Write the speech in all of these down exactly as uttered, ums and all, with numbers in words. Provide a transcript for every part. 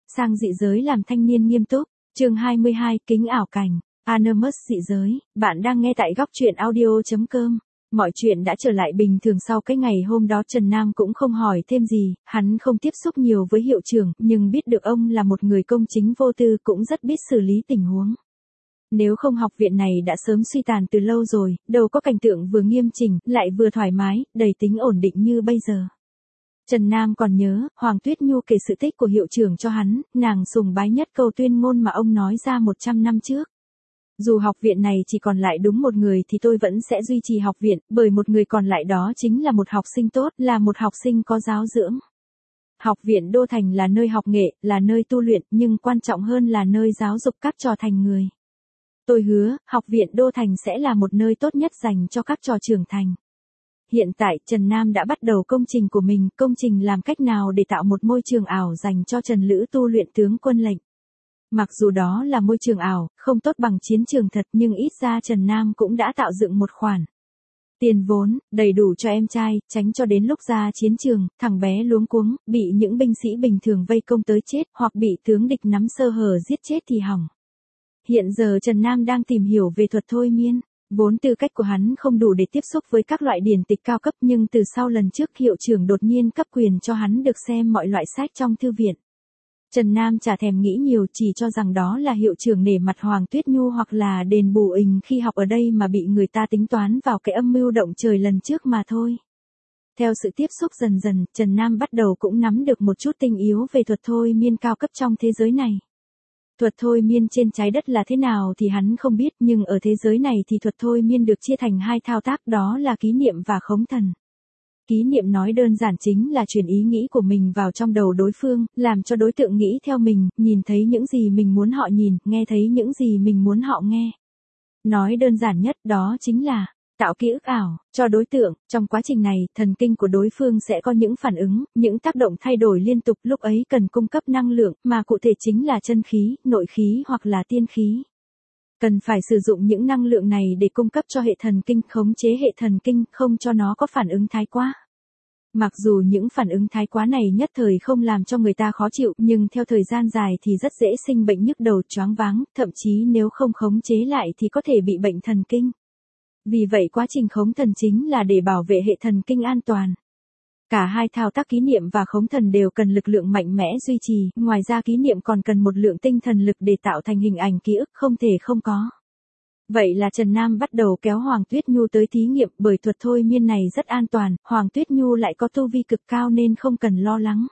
sang dị giới làm thanh niên nghiêm túc. Chương hai mươi hai, kính ảo cảnh. Anonymous dị giới, bạn đang nghe tại góc truyện audio chấm com. Mọi chuyện đã trở lại bình thường sau cái ngày hôm đó. Trần Nam cũng không hỏi thêm gì, hắn không tiếp xúc nhiều với hiệu trưởng, nhưng biết được ông là một người công chính vô tư, cũng rất biết xử lý tình huống. Nếu không học viện này đã sớm suy tàn từ lâu rồi, đâu có cảnh tượng vừa nghiêm chỉnh, lại vừa thoải mái, đầy tính ổn định như bây giờ. Trần Nam còn nhớ, Hoàng Tuyết Nhu kể sự tích của hiệu trưởng cho hắn, nàng sùng bái nhất câu tuyên ngôn mà ông nói ra một trăm năm trước. Dù học viện này chỉ còn lại đúng một người thì tôi vẫn sẽ duy trì học viện, bởi một người còn lại đó chính là một học sinh tốt, là một học sinh có giáo dưỡng. Học viện Đô Thành là nơi học nghệ, là nơi tu luyện, nhưng quan trọng hơn là nơi giáo dục các trò thành người. Tôi hứa, học viện Đô Thành sẽ là một nơi tốt nhất dành cho các trò trưởng thành. Hiện tại, Trần Nam đã bắt đầu công trình của mình, công trình làm cách nào để tạo một môi trường ảo dành cho Trần Lữ tu luyện tướng quân lệnh. Mặc dù đó là môi trường ảo, không tốt bằng chiến trường thật, nhưng ít ra Trần Nam cũng đã tạo dựng một khoản tiền vốn, đầy đủ cho em trai, tránh cho đến lúc ra chiến trường, thằng bé luống cuống, bị những binh sĩ bình thường vây công tới chết, hoặc bị tướng địch nắm sơ hở giết chết thì hỏng. Hiện giờ Trần Nam đang tìm hiểu về thuật thôi miên. Vốn tư cách của hắn không đủ để tiếp xúc với các loại điển tịch cao cấp, nhưng từ sau lần trước hiệu trưởng đột nhiên cấp quyền cho hắn được xem mọi loại sách trong thư viện. Trần Nam chả thèm nghĩ nhiều, chỉ cho rằng đó là hiệu trưởng nể mặt Hoàng Tuyết Nhu hoặc là đền bù ình khi học ở đây mà bị người ta tính toán vào cái âm mưu động trời lần trước mà thôi. Theo sự tiếp xúc dần dần, Trần Nam bắt đầu cũng nắm được một chút tinh yếu về thuật thôi miên cao cấp trong thế giới này. Thuật thôi miên trên trái đất là thế nào thì hắn không biết, nhưng ở thế giới này thì thuật thôi miên được chia thành hai thao tác, đó là ký niệm và khống thần. Ký niệm nói đơn giản chính là truyền ý nghĩ của mình vào trong đầu đối phương, làm cho đối tượng nghĩ theo mình, nhìn thấy những gì mình muốn họ nhìn, nghe thấy những gì mình muốn họ nghe. Nói đơn giản nhất đó chính là tạo ký ức ảo cho đối tượng. Trong quá trình này, thần kinh của đối phương sẽ có những phản ứng, những tác động thay đổi liên tục, lúc ấy cần cung cấp năng lượng, mà cụ thể chính là chân khí, nội khí hoặc là tiên khí. Cần phải sử dụng những năng lượng này để cung cấp cho hệ thần kinh, khống chế hệ thần kinh, không cho nó có phản ứng thái quá. Mặc dù những phản ứng thái quá này nhất thời không làm cho người ta khó chịu, nhưng theo thời gian dài thì rất dễ sinh bệnh nhức đầu, choáng váng, thậm chí nếu không khống chế lại thì có thể bị bệnh thần kinh. Vì vậy quá trình khống thần chính là để bảo vệ hệ thần kinh an toàn. Cả hai thao tác ký niệm và khống thần đều cần lực lượng mạnh mẽ duy trì, ngoài ra ký niệm còn cần một lượng tinh thần lực để tạo thành hình ảnh ký ức, không thể không có. Vậy là Trần Nam bắt đầu kéo Hoàng Tuyết Nhu tới thí nghiệm, bởi thuật thôi miên này rất an toàn, Hoàng Tuyết Nhu lại có tu vi cực cao nên không cần lo lắng.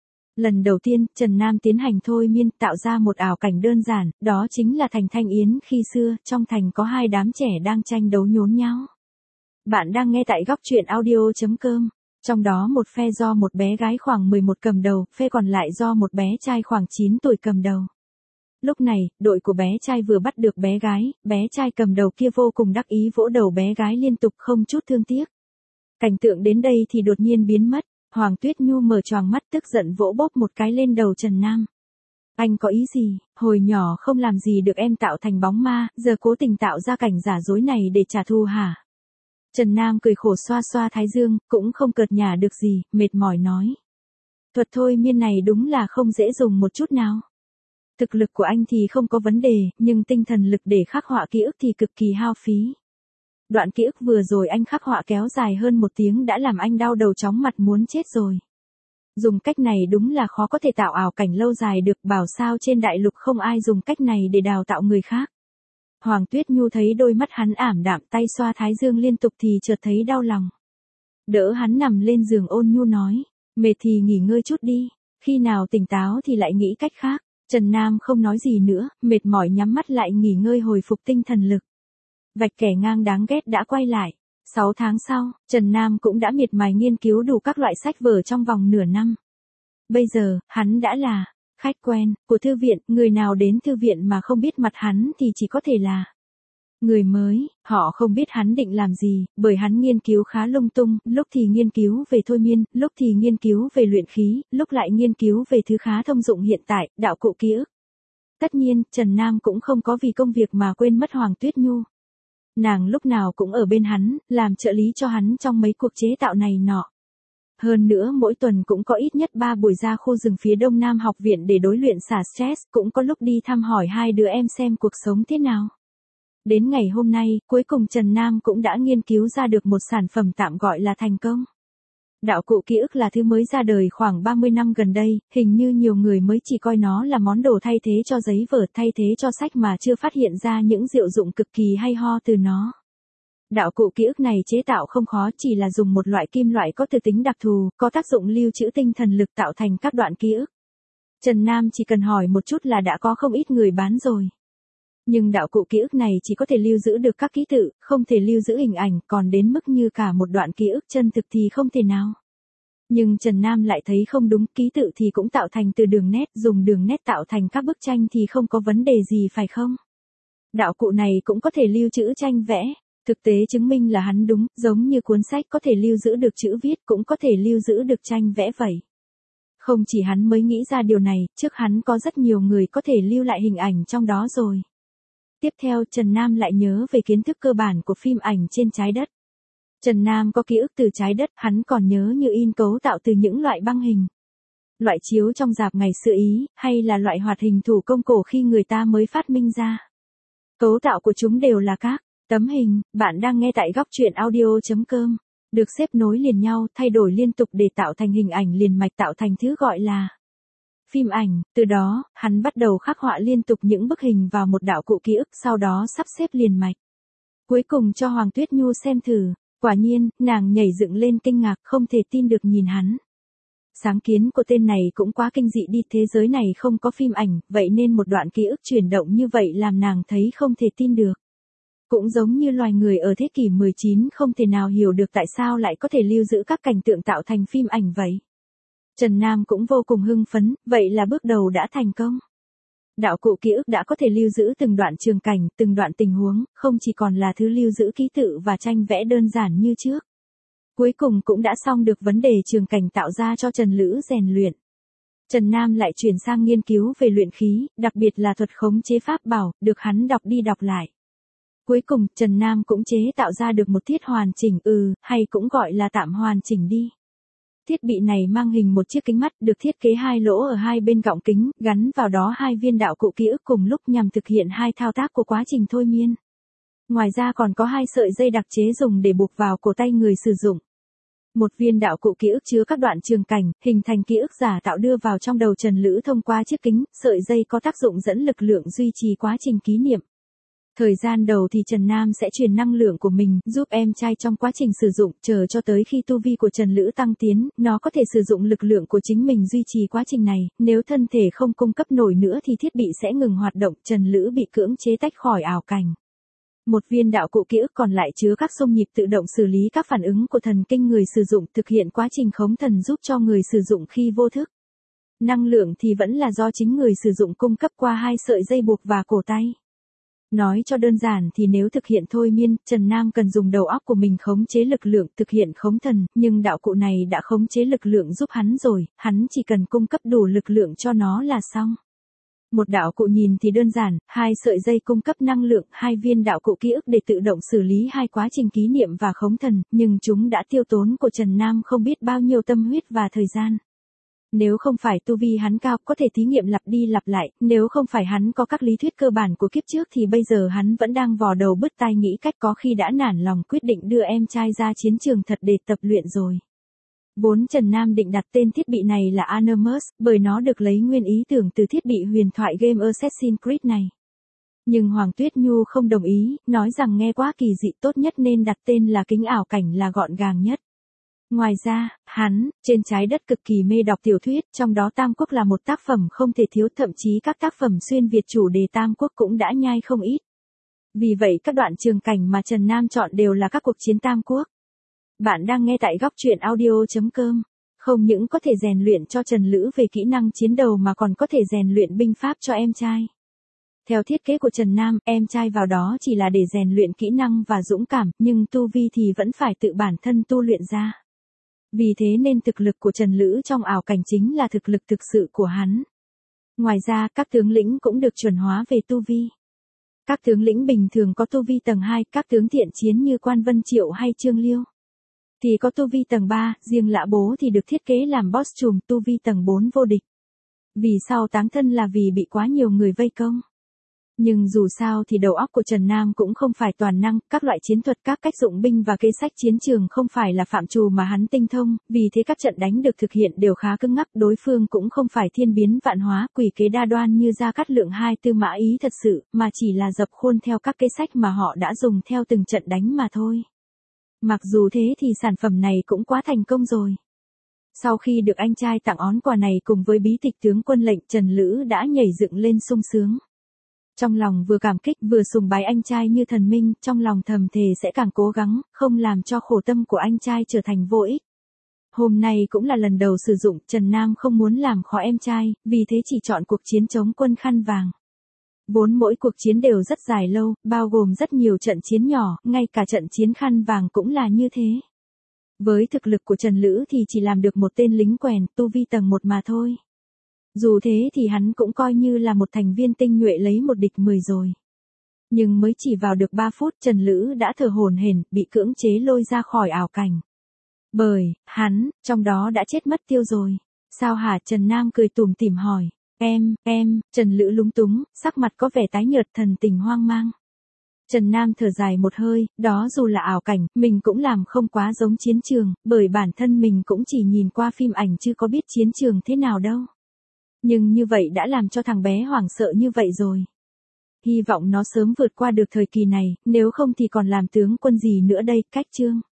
Lần đầu tiên, Trần Nam tiến hành thôi miên, tạo ra một ảo cảnh đơn giản, đó chính là thành Thanh Yến khi xưa, trong thành có hai đám trẻ đang tranh đấu nhốn nháo. Bạn đang nghe tại góc truyện audio chấm com. Trong đó một phe do một bé gái khoảng mười một cầm đầu, phe còn lại do một bé trai khoảng chín tuổi cầm đầu. Lúc này, đội của bé trai vừa bắt được bé gái, bé trai cầm đầu kia vô cùng đắc ý vỗ đầu bé gái liên tục không chút thương tiếc. Cảnh tượng đến đây thì đột nhiên biến mất, Hoàng Tuyết Nhu mở choàng mắt tức giận vỗ bốp một cái lên đầu Trần Nam. Anh có ý gì, hồi nhỏ không làm gì được em tạo thành bóng ma, giờ cố tình tạo ra cảnh giả dối này để trả thù hả? Trần Nam cười khổ xoa xoa thái dương, cũng không cợt nhả được gì, mệt mỏi nói. Thuật thôi miên này đúng là không dễ dùng một chút nào. Thực lực của anh thì không có vấn đề, nhưng tinh thần lực để khắc họa ký ức thì cực kỳ hao phí. Đoạn ký ức vừa rồi anh khắc họa kéo dài hơn một tiếng đã làm anh đau đầu chóng mặt muốn chết rồi. Dùng cách này đúng là khó có thể tạo ảo cảnh lâu dài được, bảo sao trên đại lục không ai dùng cách này để đào tạo người khác. Hoàng Tuyết Nhu thấy đôi mắt hắn ảm đạm, tay xoa thái dương liên tục thì chợt thấy đau lòng. Đỡ hắn nằm lên giường ôn nhu nói, mệt thì nghỉ ngơi chút đi, khi nào tỉnh táo thì lại nghĩ cách khác. Trần Nam không nói gì nữa, mệt mỏi nhắm mắt lại nghỉ ngơi hồi phục tinh thần lực. Vạch kẻ ngang đáng ghét đã quay lại. Sáu tháng sau, Trần Nam cũng đã miệt mài nghiên cứu đủ các loại sách vở trong vòng nửa năm. Bây giờ, hắn đã là khách quen của thư viện, người nào đến thư viện mà không biết mặt hắn thì chỉ có thể là người mới. Họ không biết hắn định làm gì, bởi hắn nghiên cứu khá lung tung, lúc thì nghiên cứu về thôi miên, lúc thì nghiên cứu về luyện khí, lúc lại nghiên cứu về thứ khá thông dụng hiện tại, đạo cụ ký ức. Tất nhiên, Trần Nam cũng không có vì công việc mà quên mất Hoàng Tuyết Nhu. Nàng lúc nào cũng ở bên hắn, làm trợ lý cho hắn trong mấy cuộc chế tạo này nọ. hơn nữa mỗi tuần cũng có ít nhất ba buổi ra khu rừng phía đông nam học viện để đối luyện xả stress, cũng có lúc đi thăm hỏi hai đứa em xem cuộc sống thế nào. Đến ngày hôm nay, cuối cùng Trần Nam cũng đã nghiên cứu ra được một sản phẩm tạm gọi là thành công. Đạo cụ ký ức là thứ mới ra đời khoảng ba mươi năm gần đây, hình như nhiều người mới chỉ coi nó là món đồ thay thế cho giấy vở, thay thế cho sách mà chưa phát hiện ra những diệu dụng cực kỳ hay ho từ nó. Đạo cụ ký ức này chế tạo không khó, chỉ là dùng một loại kim loại có từ tính đặc thù, có tác dụng lưu trữ tinh thần lực tạo thành các đoạn ký ức. Trần Nam chỉ cần hỏi một chút là đã có không ít người bán rồi. Nhưng đạo cụ ký ức này chỉ có thể lưu giữ được các ký tự, không thể lưu giữ hình ảnh, còn đến mức như cả một đoạn ký ức chân thực thì không thể nào. Nhưng Trần Nam lại thấy không đúng, ký tự thì cũng tạo thành từ đường nét, dùng đường nét tạo thành các bức tranh thì không có vấn đề gì phải không? Đạo cụ này cũng có thể lưu trữ tranh vẽ. Thực tế chứng minh là hắn đúng, giống như cuốn sách có thể lưu giữ được chữ viết cũng có thể lưu giữ được tranh vẽ vậy. Không chỉ hắn mới nghĩ ra điều này, trước hắn có rất nhiều người có thể lưu lại hình ảnh trong đó rồi. Tiếp theo Trần Nam lại nhớ về kiến thức cơ bản của phim ảnh trên trái đất. Trần Nam có ký ức từ trái đất, hắn còn nhớ như in cấu tạo từ những loại băng hình. Loại chiếu trong rạp ngày xưa Ý, hay là loại hoạt hình thủ công cổ khi người ta mới phát minh ra. Cấu tạo của chúng đều là các tấm hình. Bạn đang nghe tại góc truyện audio chấm com, được xếp nối liền nhau, thay đổi liên tục để tạo thành hình ảnh liền mạch, tạo thành thứ gọi là phim ảnh. Từ đó, hắn bắt đầu khắc họa liên tục những bức hình vào một đạo cụ ký ức, sau đó sắp xếp liền mạch. Cuối cùng cho Hoàng Tuyết Nhu xem thử, quả nhiên, nàng nhảy dựng lên kinh ngạc, không thể tin được nhìn hắn. Sáng kiến của tên này cũng quá kinh dị đi, thế giới này không có phim ảnh, vậy nên một đoạn ký ức chuyển động như vậy làm nàng thấy không thể tin được. Cũng giống như loài người ở thế kỷ mười chín không thể nào hiểu được tại sao lại có thể lưu giữ các cảnh tượng tạo thành phim ảnh vậy. Trần Nam cũng vô cùng hưng phấn, vậy là bước đầu đã thành công. Đạo cụ ký ức đã có thể lưu giữ từng đoạn trường cảnh, từng đoạn tình huống, không chỉ còn là thứ lưu giữ ký tự và tranh vẽ đơn giản như trước. Cuối cùng cũng đã xong được vấn đề trường cảnh tạo ra cho Trần Lữ rèn luyện. Trần Nam lại chuyển sang nghiên cứu về luyện khí, đặc biệt là thuật khống chế pháp bảo, được hắn đọc đi đọc lại. Cuối cùng, Trần Nam cũng chế tạo ra được một thiết hoàn chỉnh, ừ, hay cũng gọi là tạm hoàn chỉnh đi. Thiết bị này mang hình một chiếc kính mắt, được thiết kế hai lỗ ở hai bên gọng kính, gắn vào đó hai viên đạo cụ ký ức cùng lúc nhằm thực hiện hai thao tác của quá trình thôi miên. Ngoài ra còn có hai sợi dây đặc chế dùng để buộc vào cổ tay người sử dụng. Một viên đạo cụ ký ức chứa các đoạn trường cảnh, hình thành ký ức giả tạo đưa vào trong đầu Trần Lữ thông qua chiếc kính, sợi dây có tác dụng dẫn lực lượng duy trì quá trình ký niệm. Thời gian đầu thì Trần Nam sẽ truyền năng lượng của mình, giúp em trai trong quá trình sử dụng, chờ cho tới khi tu vi của Trần Lữ tăng tiến, nó có thể sử dụng lực lượng của chính mình duy trì quá trình này, nếu thân thể không cung cấp nổi nữa thì thiết bị sẽ ngừng hoạt động, Trần Lữ bị cưỡng chế tách khỏi ảo cảnh. Một viên đạo cụ ký ức còn lại chứa các xung nhịp tự động xử lý các phản ứng của thần kinh người sử dụng, thực hiện quá trình khống thần giúp cho người sử dụng khi vô thức. Năng lượng thì vẫn là do chính người sử dụng cung cấp qua hai sợi dây buộc và cổ tay. Nói cho đơn giản thì nếu thực hiện thôi miên, Trần Nam cần dùng đầu óc của mình khống chế lực lượng, thực hiện khống thần, nhưng đạo cụ này đã khống chế lực lượng giúp hắn rồi, hắn chỉ cần cung cấp đủ lực lượng cho nó là xong. Một đạo cụ nhìn thì đơn giản, hai sợi dây cung cấp năng lượng, hai viên đạo cụ ký ức để tự động xử lý hai quá trình ký niệm và khống thần, nhưng chúng đã tiêu tốn của Trần Nam không biết bao nhiêu tâm huyết và thời gian. Nếu không phải tu vi hắn cao, có thể thí nghiệm lặp đi lặp lại, nếu không phải hắn có các lý thuyết cơ bản của kiếp trước thì bây giờ hắn vẫn đang vò đầu bứt tai nghĩ cách, có khi đã nản lòng quyết định đưa em trai ra chiến trường thật để tập luyện rồi. Vốn Trần Nam định đặt tên thiết bị này là Animus, bởi nó được lấy nguyên ý tưởng từ thiết bị huyền thoại game Assassin's Creed này. Nhưng Hoàng Tuyết Nhu không đồng ý, nói rằng nghe quá kỳ dị, tốt nhất nên đặt tên là kính ảo cảnh là gọn gàng nhất. Ngoài ra, hắn, trên trái đất cực kỳ mê đọc tiểu thuyết, trong đó Tam Quốc là một tác phẩm không thể thiếu, thậm chí các tác phẩm xuyên Việt chủ đề Tam Quốc cũng đã nhai không ít. Vì vậy các đoạn trường cảnh mà Trần Nam chọn đều là các cuộc chiến Tam Quốc. Bạn đang nghe tại góc truyện audio chấm com. Không những có thể rèn luyện cho Trần Lữ về kỹ năng chiến đấu mà còn có thể rèn luyện binh pháp cho em trai. Theo thiết kế của Trần Nam, em trai vào đó chỉ là để rèn luyện kỹ năng và dũng cảm, nhưng tu vi thì vẫn phải tự bản thân tu luyện ra. Vì thế nên thực lực của Trần Lữ trong ảo cảnh chính là thực lực thực sự của hắn. Ngoài ra, các tướng lĩnh cũng được chuẩn hóa về tu vi. Các tướng lĩnh bình thường có tu vi tầng hai, các tướng thiện chiến như Quan Vân Triệu hay Trương Liêu thì có tu vi tầng ba, riêng Lã Bố thì được thiết kế làm boss trùm tu vi tầng bốn vô địch. Vì sao táng thân là vì bị quá nhiều người vây công. Nhưng dù sao thì đầu óc của Trần Nam cũng không phải toàn năng, các loại chiến thuật, các cách dụng binh và kế sách chiến trường không phải là phạm trù mà hắn tinh thông, vì thế các trận đánh được thực hiện đều khá cứng ngắc, đối phương cũng không phải thiên biến vạn hóa, quỷ kế đa đoan như Gia Cát Lượng hai Tư Mã Ý thật sự, mà chỉ là dập khuôn theo các kế sách mà họ đã dùng theo từng trận đánh mà thôi. Mặc dù thế thì sản phẩm này cũng quá thành công rồi. Sau khi được anh trai tặng ón quà này cùng với bí tịch tướng quân lệnh, Trần Lữ đã nhảy dựng lên sung sướng. Trong lòng vừa cảm kích vừa sùng bái anh trai như thần minh, trong lòng thầm thề sẽ càng cố gắng, không làm cho khổ tâm của anh trai trở thành vô ích. Hôm nay cũng là lần đầu sử dụng, Trần Nam không muốn làm khó em trai, vì thế chỉ chọn cuộc chiến chống quân khăn vàng. Vốn mỗi cuộc chiến đều rất dài lâu, bao gồm rất nhiều trận chiến nhỏ, ngay cả trận chiến khăn vàng cũng là như thế. Với thực lực của Trần Lữ thì chỉ làm được một tên lính quèn, tu vi tầng một mà thôi. Dù thế thì hắn cũng coi như là một thành viên tinh nhuệ lấy một địch mười rồi. Nhưng mới chỉ vào được ba phút Trần Lữ đã thở hổn hển, bị cưỡng chế lôi ra khỏi ảo cảnh. Bởi, hắn, trong đó đã chết mất tiêu rồi. Sao hả? Trần Nam cười tủm tỉm hỏi. Em, em, Trần Lữ lúng túng, sắc mặt có vẻ tái nhợt, thần tình hoang mang. Trần Nam thở dài một hơi, đó dù là ảo cảnh, mình cũng làm không quá giống chiến trường, bởi bản thân mình cũng chỉ nhìn qua phim ảnh chứ có biết chiến trường thế nào đâu. Nhưng như vậy đã làm cho thằng bé hoảng sợ như vậy rồi. Hy vọng nó sớm vượt qua được thời kỳ này, nếu không thì còn làm tướng quân gì nữa đây, cách chương.